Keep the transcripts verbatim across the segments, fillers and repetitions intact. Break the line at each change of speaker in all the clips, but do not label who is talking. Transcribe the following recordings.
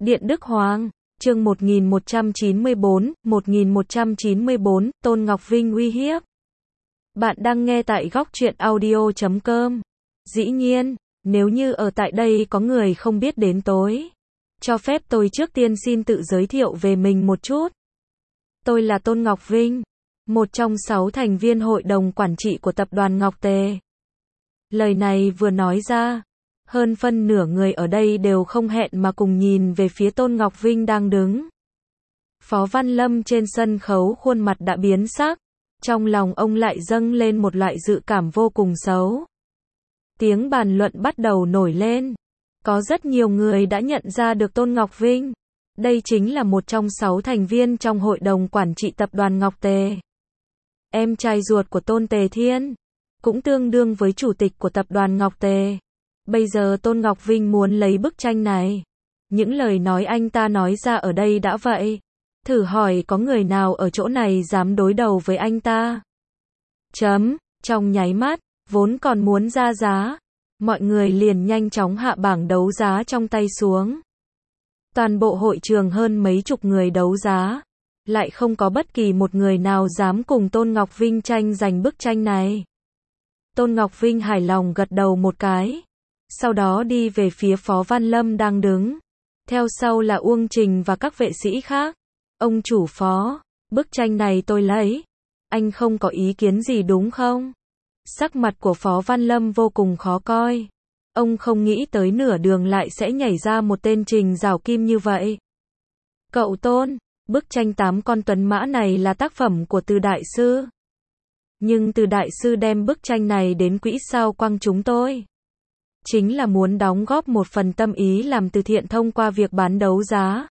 Điện Đức Hoàng, chương một nghìn một trăm chín mươi bốn, một nghìn một trăm chín mươi bốn, Tôn Ngọc Vinh uy hiếp. Bạn đang nghe tại góc truyện audio chấm com. Dĩ nhiên, nếu như ở tại đây có người không biết đến tối, cho phép tôi trước tiên xin tự giới thiệu về mình một chút. Tôi là Tôn Ngọc Vinh, một trong sáu thành viên hội đồng quản trị của tập đoàn Ngọc Tề. Lời này vừa nói ra, hơn phân nửa người ở đây đều không hẹn mà cùng nhìn về phía Tôn Ngọc Vinh đang đứng. Phó Văn Lâm trên sân khấu khuôn mặt đã biến sắc, trong lòng ông lại dâng lên một loại dự cảm vô cùng xấu. Tiếng bàn luận bắt đầu nổi lên. Có rất nhiều người đã nhận ra được Tôn Ngọc Vinh. Đây chính là một trong sáu thành viên trong hội đồng quản trị tập đoàn Ngọc Tề. Em trai ruột của Tôn Tề Thiên, cũng tương đương với chủ tịch của tập đoàn Ngọc Tề. Bây giờ Tôn Ngọc Vinh muốn lấy bức tranh này. Những lời nói anh ta nói ra ở đây đã vậy. Thử hỏi có người nào ở chỗ này dám đối đầu với anh ta? Chấm, trong nháy mắt, vốn còn muốn ra giá, mọi người liền nhanh chóng hạ bảng đấu giá trong tay xuống. Toàn bộ hội trường hơn mấy chục người đấu giá, lại không có bất kỳ một người nào dám cùng Tôn Ngọc Vinh tranh giành bức tranh này. Tôn Ngọc Vinh hài lòng gật đầu một cái, sau đó đi về phía Phó Văn Lâm đang đứng. Theo sau là Uông Trình và các vệ sĩ khác. Ông chủ Phó, bức tranh này tôi lấy. Anh không có ý kiến gì đúng không? Sắc mặt của Phó Văn Lâm vô cùng khó coi. Ông không nghĩ tới nửa đường lại sẽ nhảy ra một tên Trình Giảo Kim như vậy. Cậu Tôn, bức tranh tám con tuấn mã này là tác phẩm của Từ Đại Sư. Nhưng Từ Đại Sư đem bức tranh này đến quỹ sao quang chúng tôi, chính là muốn đóng góp một phần tâm ý làm từ thiện thông qua việc bán đấu giá.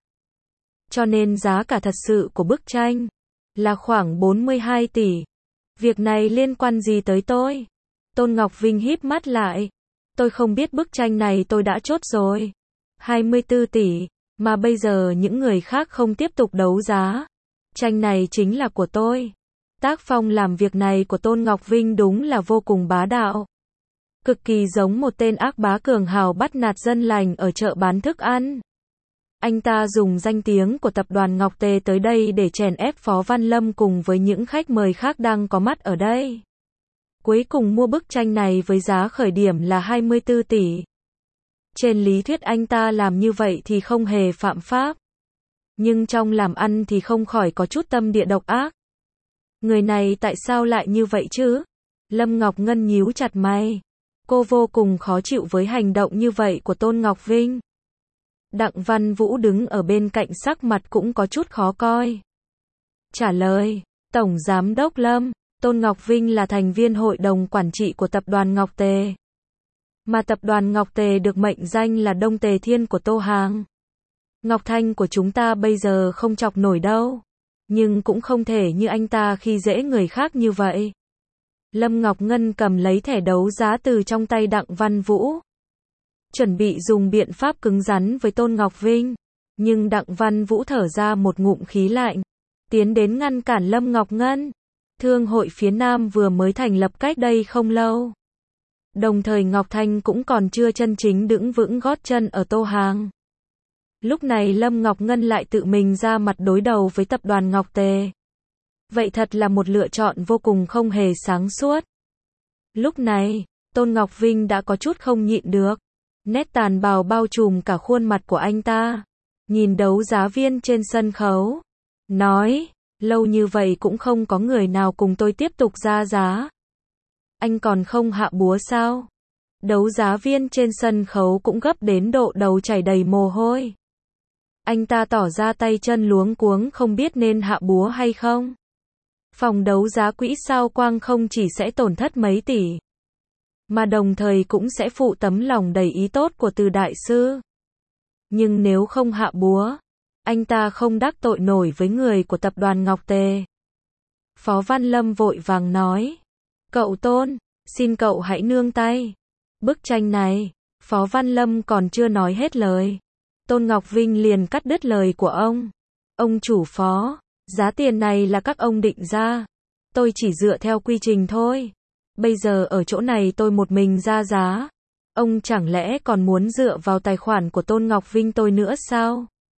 Cho nên giá cả thật sự của bức tranh là khoảng bốn mươi hai tỷ. Việc này liên quan gì tới tôi? Tôn Ngọc Vinh híp mắt lại. Tôi không biết bức tranh này tôi đã chốt rồi. hai mươi tư tỷ, mà bây giờ những người khác không tiếp tục đấu giá. Tranh này chính là của tôi. Tác phong làm việc này của Tôn Ngọc Vinh đúng là vô cùng bá đạo. Cực kỳ giống một tên ác bá cường hào bắt nạt dân lành ở chợ bán thức ăn. Anh ta dùng danh tiếng của tập đoàn Ngọc Tề tới đây để chèn ép Phó Văn Lâm cùng với những khách mời khác đang có mắt ở đây. Cuối cùng mua bức tranh này với giá khởi điểm là hai mươi tư tỷ. Trên lý thuyết anh ta làm như vậy thì không hề phạm pháp. Nhưng trong làm ăn thì không khỏi có chút tâm địa độc ác. Người này tại sao lại như vậy chứ? Lâm Ngọc Ngân nhíu chặt mày. Cô vô cùng khó chịu với hành động như vậy của Tôn Ngọc Vinh. Đặng Văn Vũ đứng ở bên cạnh sắc mặt cũng có chút khó coi. Trả lời, Tổng Giám đốc Lâm, Tôn Ngọc Vinh là thành viên hội đồng quản trị của tập đoàn Ngọc Tề. Mà tập đoàn Ngọc Tề được mệnh danh là Đông Tề Thiên của Tô Hàng. Ngọc Thanh của chúng ta bây giờ không chọc nổi đâu. Nhưng cũng không thể như anh ta khi dễ người khác như vậy. Lâm Ngọc Ngân cầm lấy thẻ đấu giá từ trong tay Đặng Văn Vũ, chuẩn bị dùng biện pháp cứng rắn với Tôn Ngọc Vinh. Nhưng Đặng Văn Vũ thở ra một ngụm khí lạnh, tiến đến ngăn cản Lâm Ngọc Ngân. Thương hội phía Nam vừa mới thành lập cách đây không lâu. Đồng thời Ngọc Thanh cũng còn chưa chân chính đứng vững gót chân ở Tô Hàng. Lúc này Lâm Ngọc Ngân lại tự mình ra mặt đối đầu với tập đoàn Ngọc Tề. Vậy thật là một lựa chọn vô cùng không hề sáng suốt. Lúc này, Tôn Ngọc Vinh đã có chút không nhịn được. Nét tàn bạo bao trùm cả khuôn mặt của anh ta. Nhìn đấu giá viên trên sân khấu, nói, lâu như vậy cũng không có người nào cùng tôi tiếp tục ra giá. Anh còn không hạ búa sao? Đấu giá viên trên sân khấu cũng gấp đến độ đầu chảy đầy mồ hôi. Anh ta tỏ ra tay chân luống cuống không biết nên hạ búa hay không. Phòng đấu giá quỹ sao quang không chỉ sẽ tổn thất mấy tỷ, mà đồng thời cũng sẽ phụ tấm lòng đầy ý tốt của Từ Đại Sư. Nhưng nếu không hạ búa, anh ta không đắc tội nổi với người của tập đoàn Ngọc Tề. Phó Văn Lâm vội vàng nói, cậu Tôn, xin cậu hãy nương tay. Bức tranh này, Phó Văn Lâm còn chưa nói hết lời. Tôn Ngọc Vinh liền cắt đứt lời của ông. Ông chủ Phó, giá tiền này là các ông định ra. Tôi chỉ dựa theo quy trình thôi. Bây giờ ở chỗ này tôi một mình ra giá. Ông chẳng lẽ còn muốn dựa vào tài khoản của Tôn Ngọc Vinh tôi nữa sao?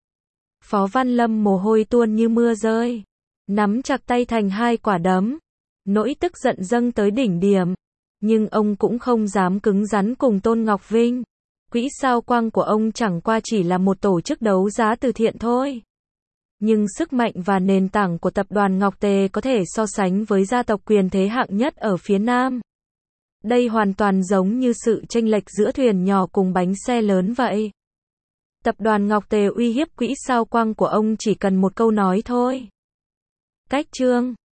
Phó Văn Lâm mồ hôi tuôn như mưa rơi, nắm chặt tay thành hai quả đấm. Nỗi tức giận dâng tới đỉnh điểm, nhưng ông cũng không dám cứng rắn cùng Tôn Ngọc Vinh. Quỹ sao quang của ông chẳng qua chỉ là một tổ chức đấu giá từ thiện thôi. Nhưng sức mạnh và nền tảng của tập đoàn Ngọc Tề có thể so sánh với gia tộc quyền thế hạng nhất ở phía Nam. Đây hoàn toàn giống như sự chênh lệch giữa thuyền nhỏ cùng bánh xe lớn vậy. Tập đoàn Ngọc Tề uy hiếp quỹ sao quang của ông chỉ cần một câu nói thôi. Cách chương